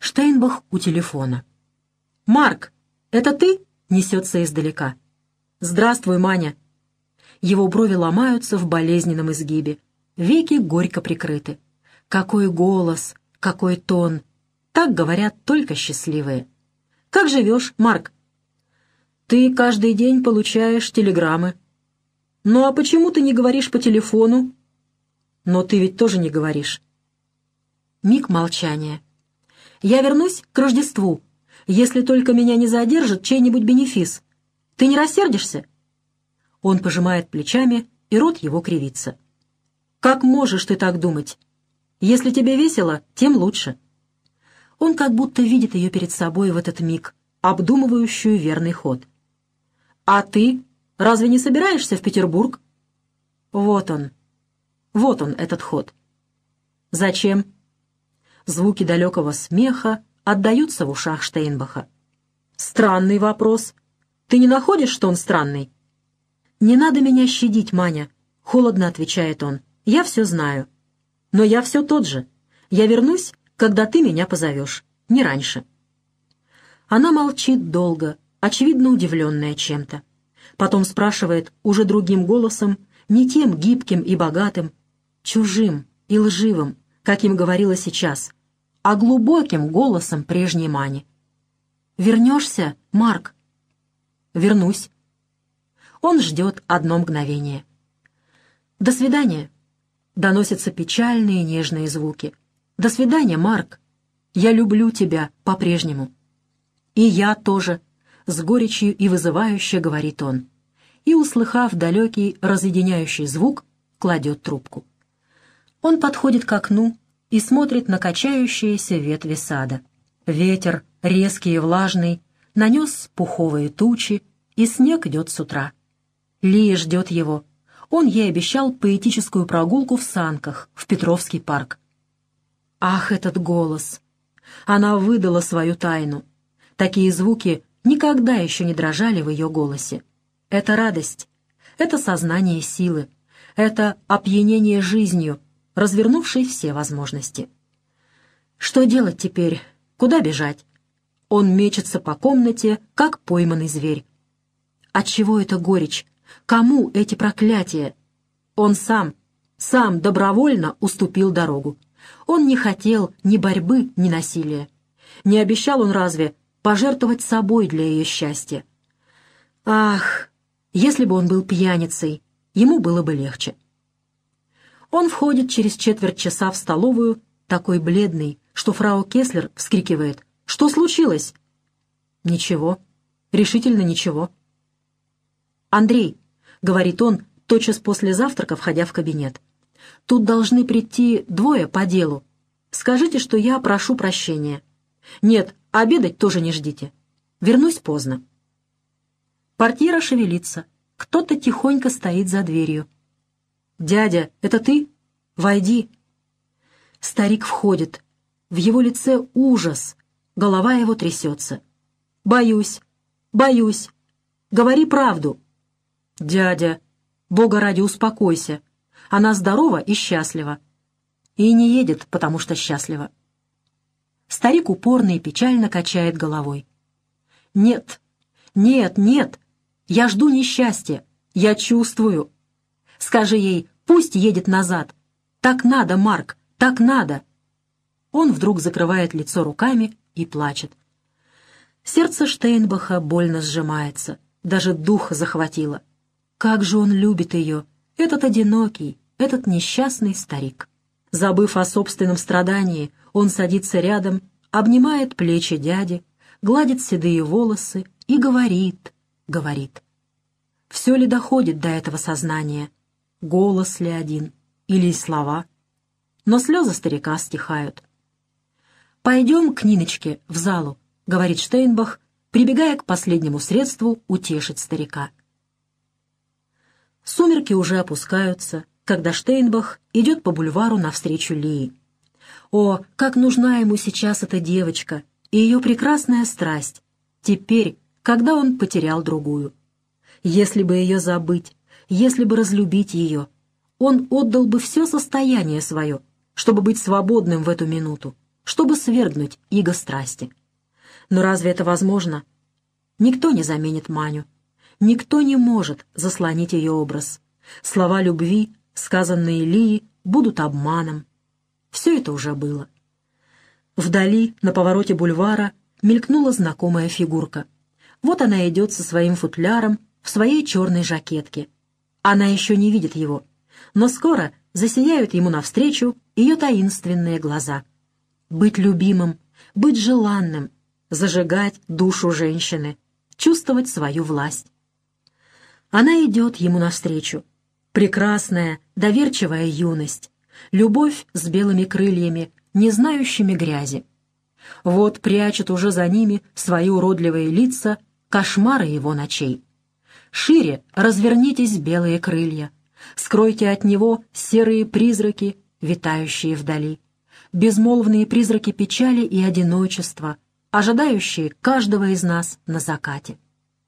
Штейнбах у телефона. «Марк, это ты?» — несется издалека. «Здравствуй, Маня». Его брови ломаются в болезненном изгибе. Веки горько прикрыты. Какой голос, какой тон. Так говорят только счастливые. «Как живешь, Марк?» «Ты каждый день получаешь телеграммы». «Ну а почему ты не говоришь по телефону?» «Но ты ведь тоже не говоришь». Миг молчания. «Я вернусь к Рождеству, если только меня не задержит чей-нибудь бенефис. Ты не рассердишься?» Он пожимает плечами, и рот его кривится. «Как можешь ты так думать? Если тебе весело, тем лучше». Он как будто видит ее перед собой в этот миг, обдумывающую верный ход. «А ты разве не собираешься в Петербург?» Вот он, этот ход. «Зачем?» Звуки далекого смеха отдаются в ушах Штейнбаха. «Странный вопрос. Ты не находишь, что он странный?» «Не надо меня щадить, Маня», — холодно отвечает он. «Я все знаю. Но я все тот же. Я вернусь, когда ты меня позовешь, не раньше». Она молчит долго, очевидно удивленная чем-то. Потом спрашивает уже другим голосом, не тем гибким и богатым, чужим и лживым, каким говорила сейчас, а глубоким голосом прежней Мани. «Вернешься, Марк?» «Вернусь». Он ждет одно мгновение. «До свидания», — доносятся печальные нежные звуки. «До свидания, Марк. Я люблю тебя по-прежнему». «И я тоже», — с горечью и вызывающе говорит он. И, услыхав далекий разъединяющий звук, кладет трубку. Он подходит к окну и смотрит на качающиеся ветви сада. Ветер, резкий и влажный, нанес пуховые тучи, и снег идет с утра. Лия ждет его. Он ей обещал поэтическую прогулку в санках в Петровский парк. Ах, этот голос! Она выдала свою тайну. Такие звуки никогда еще не дрожали в ее голосе. Это радость, это сознание силы, это опьянение жизнью, развернувшей все возможности. Что делать теперь? Куда бежать? Он мечется по комнате, как пойманный зверь. Отчего эта горечь? Кому эти проклятия? Он сам добровольно уступил дорогу. Он не хотел ни борьбы, ни насилия. Не обещал он разве пожертвовать собой для ее счастья? Ах, если бы он был пьяницей, ему было бы легче. Он входит через четверть часа в столовую, такой бледный, что фрау Кеслер вскрикивает: «Что случилось?» «Ничего, решительно ничего». «Андрей», — говорит он, тотчас после завтрака, входя в кабинет, — «тут должны прийти двое по делу. Скажите, что я прошу прощения. Нет, обедать тоже не ждите. Вернусь поздно». Портьера шевелится. Кто-то тихонько стоит за дверью. «Дядя, это ты? Войди». Старик входит. В его лице ужас. Голова его трясется. «Боюсь, боюсь. Говори правду». «Дядя, Бога ради, успокойся. Она здорова и счастлива. И не едет, потому что счастлива». Старик упорно и печально качает головой. «Нет, нет, нет. Я жду несчастья. Я чувствую. Скажи ей, пусть едет назад. Так надо, Марк, так надо». Он вдруг закрывает лицо руками и плачет. Сердце Штейнбаха больно сжимается. Даже дух захватило. Как же он любит ее, этот одинокий, этот несчастный старик. Забыв о собственном страдании, он садится рядом, обнимает плечи дяди, гладит седые волосы и говорит. Все ли доходит до этого сознания? Голос ли один? Или слова? Но слезы старика стихают. «Пойдем к Ниночке в залу», — говорит Штейнбах, прибегая к последнему средству утешить старика. Сумерки уже опускаются, когда Штейнбах идет по бульвару навстречу Лии. О, как нужна ему сейчас эта девочка и ее прекрасная страсть, теперь, когда он потерял другую. Если бы ее забыть, если бы разлюбить ее, он отдал бы все состояние свое, чтобы быть свободным в эту минуту, чтобы свергнуть иго страсти. Но разве это возможно? Никто не заменит Маню. Никто не может заслонить ее образ. Слова любви, сказанные Лии, будут обманом. Все это уже было. Вдали, на повороте бульвара, мелькнула знакомая фигурка. Вот она идет со своим футляром в своей черной жакетке. Она еще не видит его, но скоро засияют ему навстречу ее таинственные глаза. Быть любимым, быть желанным, зажигать душу женщины, чувствовать свою власть. Она идет ему навстречу. Прекрасная, доверчивая юность, любовь с белыми крыльями, не знающими грязи. Вот прячут уже за ними свои уродливые лица кошмары его ночей. Шире развернитесь, белые крылья, скройте от него серые призраки, витающие вдали, безмолвные призраки печали и одиночества, ожидающие каждого из нас на закате.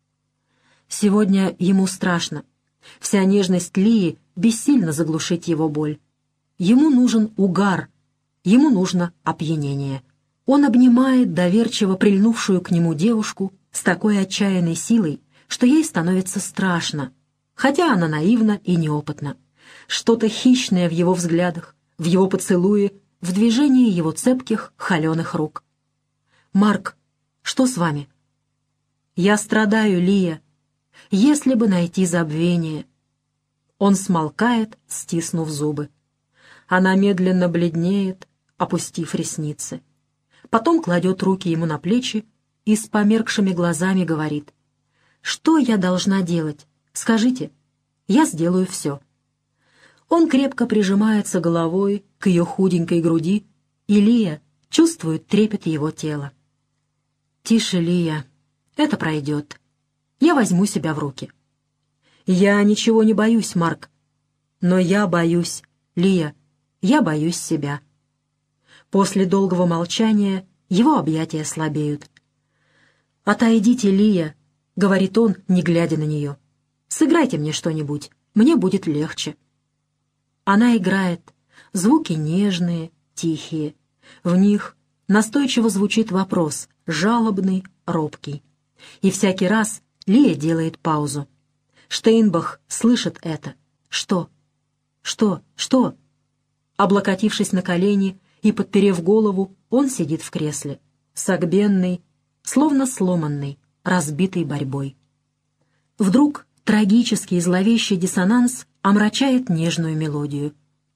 Сегодня ему страшно. Вся нежность Лии бессильно заглушить его боль. Ему нужен угар, ему нужно опьянение. Он обнимает доверчиво прильнувшую к нему девушку с такой отчаянной силой, что ей становится страшно, хотя она наивна и неопытна. Что-то хищное в его взглядах, в его поцелуе, в движении его цепких, холеных рук. «Марк, что с вами?» «Я страдаю, Лия. Если бы найти забвение». Он смолкает, стиснув зубы. Она медленно бледнеет, опустив ресницы. Потом кладет руки ему на плечи и с померкшими глазами говорит: «Что я должна делать? Скажите. Я сделаю все». Он крепко прижимается головой к ее худенькой груди, и Лия чувствует трепет его тела. «Тише, Лия, это пройдет. Я возьму себя в руки». «Я ничего не боюсь, Марк. Но я боюсь, Лия, я боюсь себя». После долгого молчания его объятия слабеют. «Отойдите, Лия», — говорит он, не глядя на нее. «Сыграйте мне что-нибудь, мне будет легче». Она играет. Звуки нежные, тихие. В них настойчиво звучит вопрос, жалобный, робкий. И всякий раз Лия делает паузу. Штейнбах слышит это. Что? Что? Что? Облокотившись на колени и подперев голову, он сидит в кресле, согбенный, словно сломанный, разбитый борьбой. Вдруг трагический и зловещий диссонанс омрачает нежную мелодию.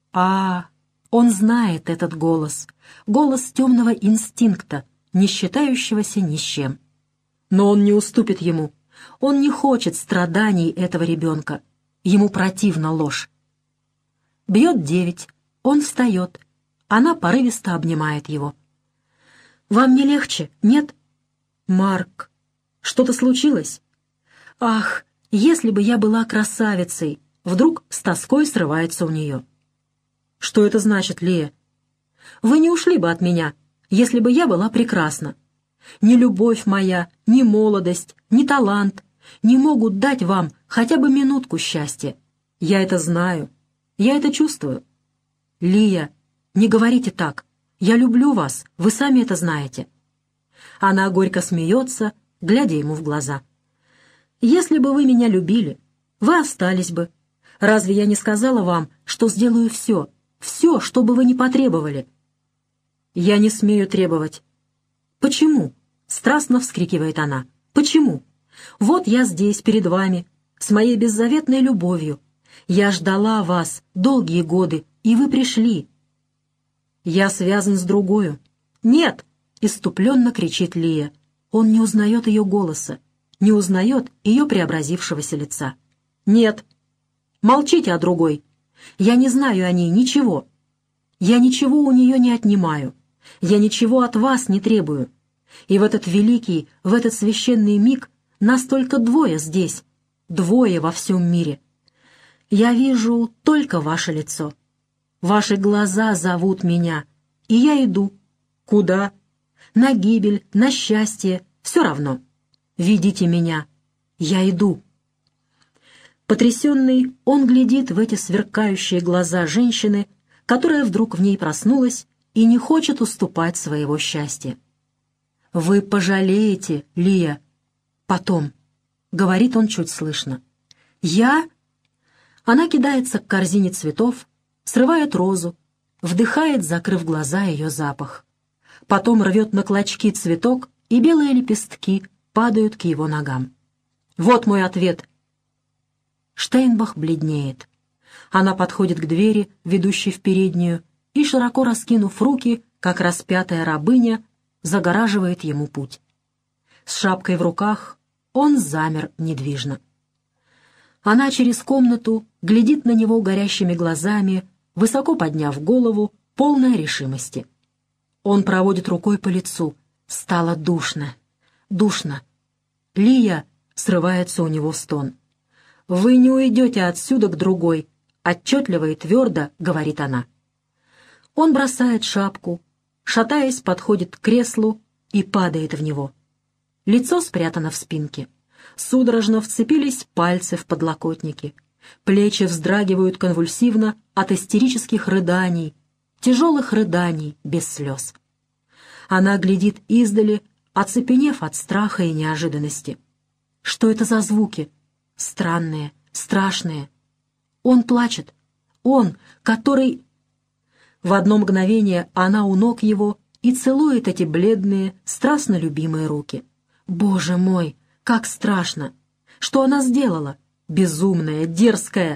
Он знает этот голос, голос темного инстинкта, не считающегося ни с чем. Но он не уступит ему. Он не хочет страданий этого ребенка. Ему противна ложь. Бьет 9. Он встает. Она порывисто обнимает его. «Вам не легче, нет?» «Марк, что-то случилось?» «Ах, если бы я была красавицей!» Вдруг с тоской срывается у нее. «Что это значит, Лия?» «Вы не ушли бы от меня, если бы я была прекрасна. Ни любовь моя, ни молодость, ни талант не могут дать вам хотя бы минутку счастья. Я это знаю, я это чувствую. Лия, не говорите так. Я люблю вас, вы сами это знаете». Она горько смеется, глядя ему в глаза. «Если бы вы меня любили, вы остались бы. Разве я не сказала вам, что сделаю все, все, что бы вы ни потребовали?» «Я не смею требовать». «Почему?» — страстно вскрикивает она. «Почему? Вот я здесь, перед вами, с моей беззаветной любовью. Я ждала вас долгие годы, и вы пришли». «Я связан с другою». «Нет!» — исступленно кричит Лия. Он не узнает ее голоса, не узнает ее преобразившегося лица. «Нет! Молчите о другой. Я не знаю о ней ничего. Я ничего у нее не отнимаю. Я ничего от вас не требую. И в этот великий, в этот священный миг нас только двое здесь, двое во всем мире. Я вижу только ваше лицо. Ваши глаза зовут меня, и я иду. Куда? На гибель, на счастье, все равно. Ведите меня. Я иду». Потрясенный, он глядит в эти сверкающие глаза женщины, которая вдруг в ней проснулась и не хочет уступать своего счастья. «Вы пожалеете, Лия, потом», — говорит он чуть слышно. «Я...» Она кидается к корзине цветов, срывает розу, вдыхает, закрыв глаза, ее запах. Потом рвет на клочки цветок, и белые лепестки падают к его ногам. «Вот мой ответ». Штейнбах бледнеет. Она подходит к двери, ведущей в переднюю, и, широко раскинув руки, как распятая рабыня, загораживает ему путь. С шапкой в руках он замер недвижно. Она через комнату глядит на него горящими глазами, высоко подняв голову, полная решимости. Он проводит рукой по лицу. Стало душно. Душно. «Лия!» — срывается у него стон. «Вы не уйдете отсюда к другой», — отчетливо и твердо говорит она. Он бросает шапку, шатаясь, подходит к креслу и падает в него. Лицо спрятано в спинке. Судорожно вцепились пальцы в подлокотники. Плечи вздрагивают конвульсивно от истерических рыданий, тяжелых рыданий без слез. Она глядит издали, оцепенев от страха и неожиданности. Что это за звуки? Странные, страшные. Он плачет. Он, который... В одно мгновение она у ног его и целует эти бледные, страстно любимые руки. Боже мой, как страшно! Что она сделала? Безумная, дерзкая.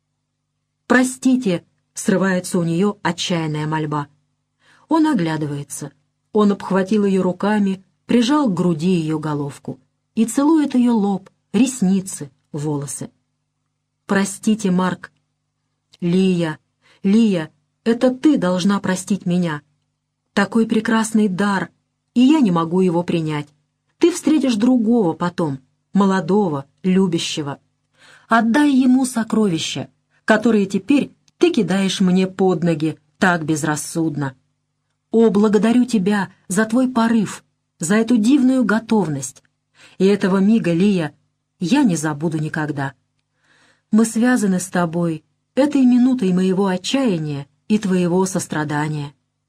«Простите!» — срывается у нее отчаянная мольба. Он оглядывается. Он обхватил ее руками, прижал к груди ее головку и целует ее лоб, ресницы, волосы. «Простите, Марк!» «Лия, Лия, это ты должна простить меня. Такой прекрасный дар, и я не могу его принять. Ты встретишь другого потом, молодого, любящего. Отдай ему сокровища, которые теперь ты кидаешь мне под ноги так безрассудно. О, благодарю тебя за твой порыв, за эту дивную готовность. И этого мига, Лия, я не забуду никогда. Мы связаны с тобой этой минутой моего отчаяния и твоего сострадания.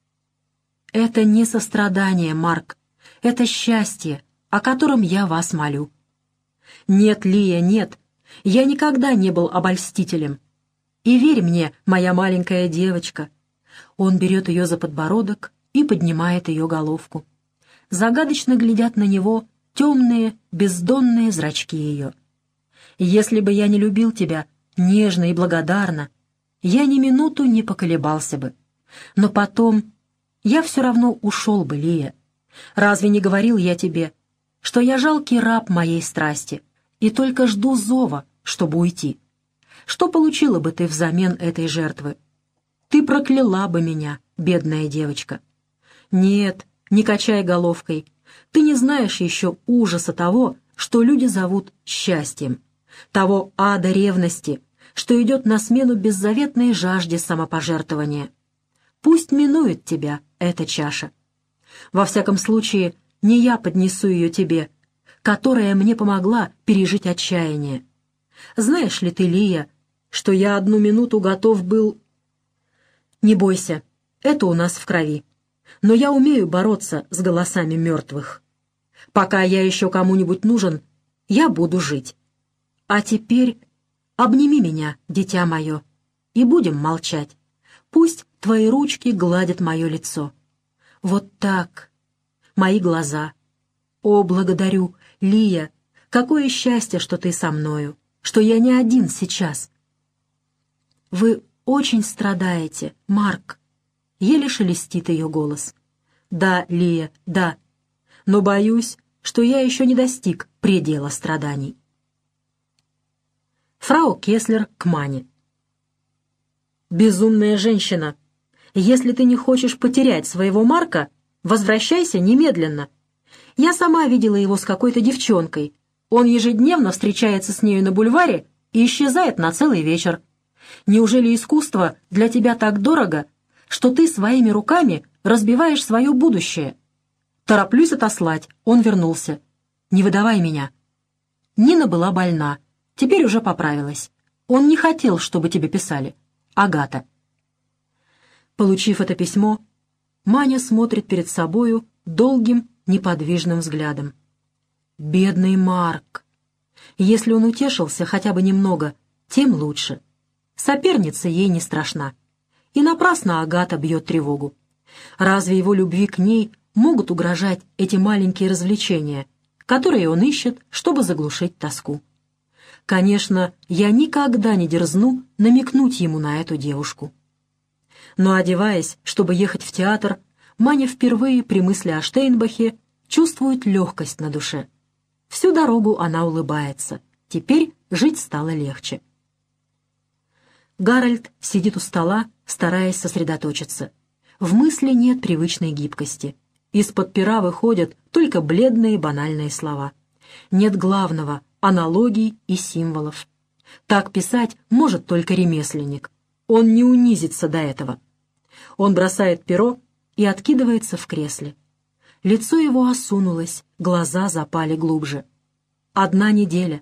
Это не сострадание, Марк, это счастье, о котором я вас молю. Нет, Лия, нет, я никогда не был обольстителем. И верь мне, моя маленькая девочка». Он берет ее за подбородок и поднимает ее головку. Загадочно глядят на него темные, бездонные зрачки ее. «Если бы я не любил тебя нежно и благодарно, я ни минуту не поколебался бы. Но потом я все равно ушел бы, Лия. Разве не говорил я тебе, что я жалкий раб моей страсти и только жду зова, чтобы уйти? Что получила бы ты взамен этой жертвы? Ты прокляла бы меня, бедная девочка. Нет, не качай головкой. Ты не знаешь еще ужаса того, что люди зовут счастьем, того ада ревности, что идет на смену беззаветной жажде самопожертвования. Пусть минует тебя эта чаша. Во всяком случае, не я поднесу ее тебе, которая мне помогла пережить отчаяние. Знаешь ли ты, Лия, что я одну минуту готов был... Не бойся, это у нас в крови. Но я умею бороться с голосами мертвых. Пока я еще кому-нибудь нужен, я буду жить. А теперь обними меня, дитя мое, и будем молчать. Пусть твои ручки гладят мое лицо. Вот так. Мои глаза. О, благодарю, Лия, какое счастье, что ты со мною, что я не один сейчас. Вы очень страдаете, Марк. Еле шелестит ее голос. Да, Лия, да. Но боюсь, что я еще не достиг предела страданий. Фрау Кеслер к Мане. «Безумная женщина, если ты не хочешь потерять своего Марка, возвращайся немедленно. Я сама видела его с какой-то девчонкой. Он ежедневно встречается с нею на бульваре и исчезает на целый вечер. Неужели искусство для тебя так дорого, что ты своими руками разбиваешь свое будущее? Тороплюсь отослать, он вернулся. Не выдавай меня». Нина была больна, теперь уже поправилась. Он не хотел, чтобы тебе писали. Агата. Получив это письмо, Маня смотрит перед собою долгим, неподвижным взглядом. Бедный Марк! Если он утешился хотя бы немного, тем лучше. Соперница ей не страшна. И напрасно Агата бьет тревогу. Разве его любви к ней могут угрожать эти маленькие развлечения, которые он ищет, чтобы заглушить тоску? Конечно, я никогда не дерзну намекнуть ему на эту девушку. Но, одеваясь, чтобы ехать в театр, Маня впервые при мысли о Штейнбахе чувствует легкость на душе. Всю дорогу она улыбается. Теперь жить стало легче. Гарольд сидит у стола, стараясь сосредоточиться. В мысли нет привычной гибкости. Из-под пера выходят только бледные банальные слова. Нет главного — аналогий и символов. Так писать может только ремесленник. Он не унизится до этого. Он бросает перо и откидывается в кресле. Лицо его осунулось, глаза запали глубже. Одна неделя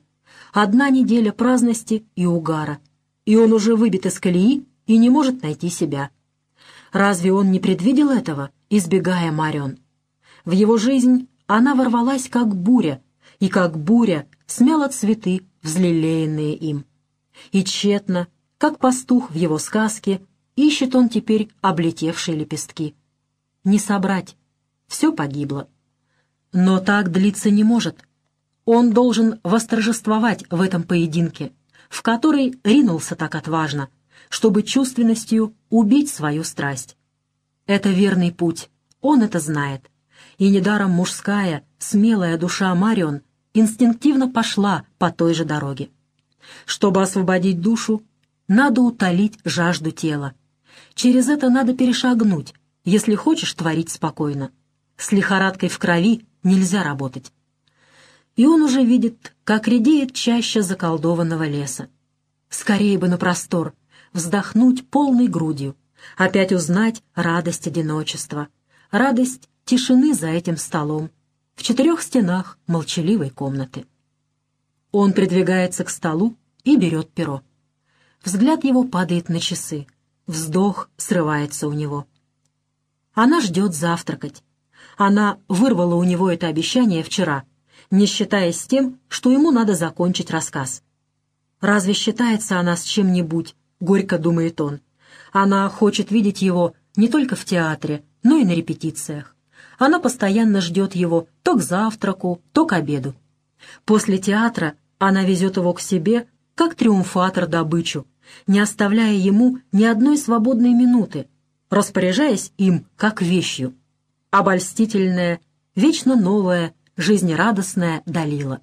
праздности и угара, и он уже выбит из колеи и не может найти себя. Разве он не предвидел этого, избегая Марион? В его жизнь она ворвалась как буря, и как буря смяла цветы, взлелеянные им. И тщетно, как пастух в его сказке, ищет он теперь облетевшие лепестки. Не собрать, все погибло. Но так длиться не может. Он должен восторжествовать в этом поединке, в который ринулся так отважно, чтобы чувственностью убить свою страсть. Это верный путь, он это знает. И недаром мужская, смелая душа Марион инстинктивно пошла по той же дороге. Чтобы освободить душу, надо утолить жажду тела. Через это надо перешагнуть, если хочешь творить спокойно. С лихорадкой в крови нельзя работать. И он уже видит, как редеет чаща заколдованного леса. Скорее бы на простор, вздохнуть полной грудью, опять узнать радость одиночества, радость тишины за этим столом, в 4 стенах молчаливой комнаты. Он придвигается к столу и берет перо. Взгляд его падает на часы, вздох срывается у него. Она ждет завтракать. Она вырвала у него это обещание вчера, не считаясь с тем, что ему надо закончить рассказ. «Разве считается она с чем-нибудь?» — горько думает он. Она хочет видеть его не только в театре, но и на репетициях. Она постоянно ждет его то к завтраку, то к обеду. После театра она везет его к себе, как триумфатор добычу, не оставляя ему ни одной свободной минуты, распоряжаясь им как вещью. Обольстительная, вечно новая, жизнерадостная Далила.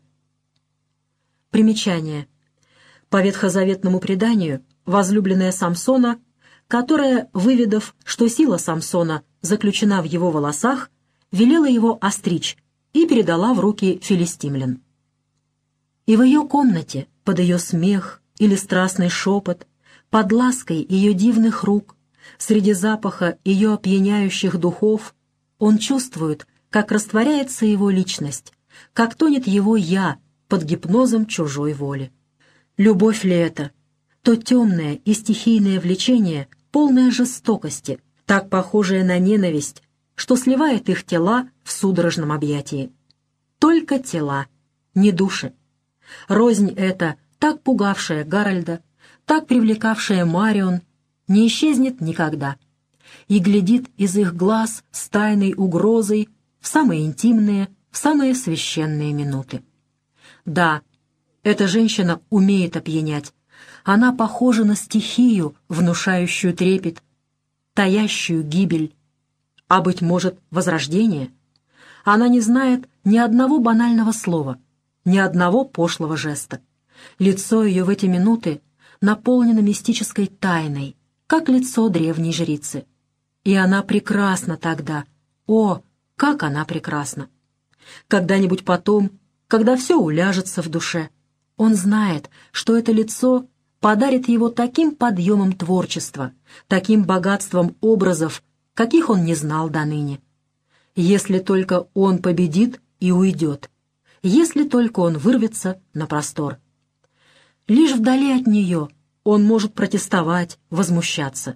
Примечание. По ветхозаветному преданию, возлюбленная Самсона, которая, выведав, что сила Самсона заключена в его волосах, велела его остричь и передала в руки филистимлян. И в ее комнате, под ее смех или страстный шепот, под лаской ее дивных рук, среди запаха ее опьяняющих духов, он чувствует, как растворяется его личность, как тонет его «я» под гипнозом чужой воли. Любовь ли это? То темное и стихийное влечение, полное жестокости, так похожее на ненависть, что сливает их тела в судорожном объятии. Только тела, не души. Рознь эта, так пугавшая Гарольда, так привлекавшая Марион, не исчезнет никогда и глядит из их глаз с тайной угрозой в самые интимные, в самые священные минуты. Да, эта женщина умеет опьянять. Она похожа на стихию, внушающую трепет, таящую гибель, а, быть может, возрождение. Она не знает ни одного банального слова, ни одного пошлого жеста. Лицо ее в эти минуты наполнено мистической тайной, как лицо древней жрицы. И она прекрасна тогда. О, как она прекрасна! Когда-нибудь потом, когда все уляжется в душе, он знает, что это лицо подарит его таким подъемом творчества, таким богатством образов, каких он не знал доныне. Если только он победит и уйдет, если только он вырвется на простор. Лишь вдали от нее он может протестовать, возмущаться.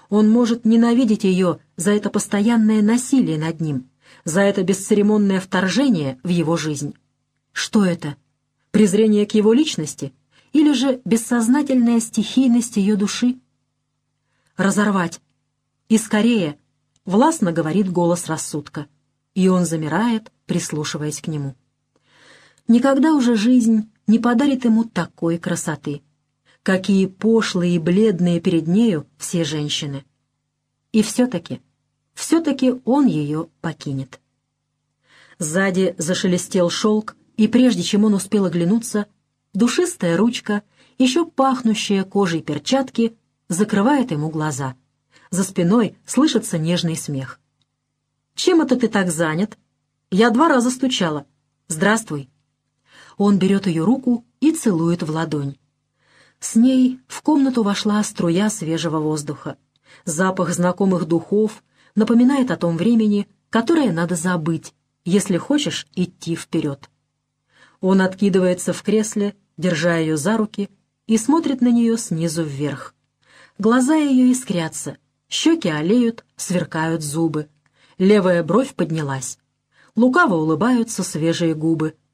Он может ненавидеть ее за это постоянное насилие над ним, за это бесцеремонное вторжение в его жизнь. Что это? Презрение к его личности или же бессознательная стихийность ее души? Разорвать. И скорее, властно говорит голос рассудка, и он замирает, прислушиваясь к нему. Никогда уже жизнь не подарит ему такой красоты. Какие пошлые и бледные перед нею все женщины. И все-таки он ее покинет. Сзади зашелестел шелк, и прежде чем он успел оглянуться, душистая ручка, еще пахнущая кожей перчатки, закрывает ему глаза. За спиной слышится нежный смех. «Чем это ты так занят? Я 2 раза стучала. Здравствуй». Он берет ее руку и целует в ладонь. С ней в комнату вошла струя свежего воздуха. Запах знакомых духов напоминает о том времени, которое надо забыть, если хочешь идти вперед. Он откидывается в кресле, держа ее за руки, и смотрит на нее снизу вверх. Глаза ее искрятся, щеки олеют, сверкают зубы. Левая бровь поднялась. Лукаво улыбаются свежие губы.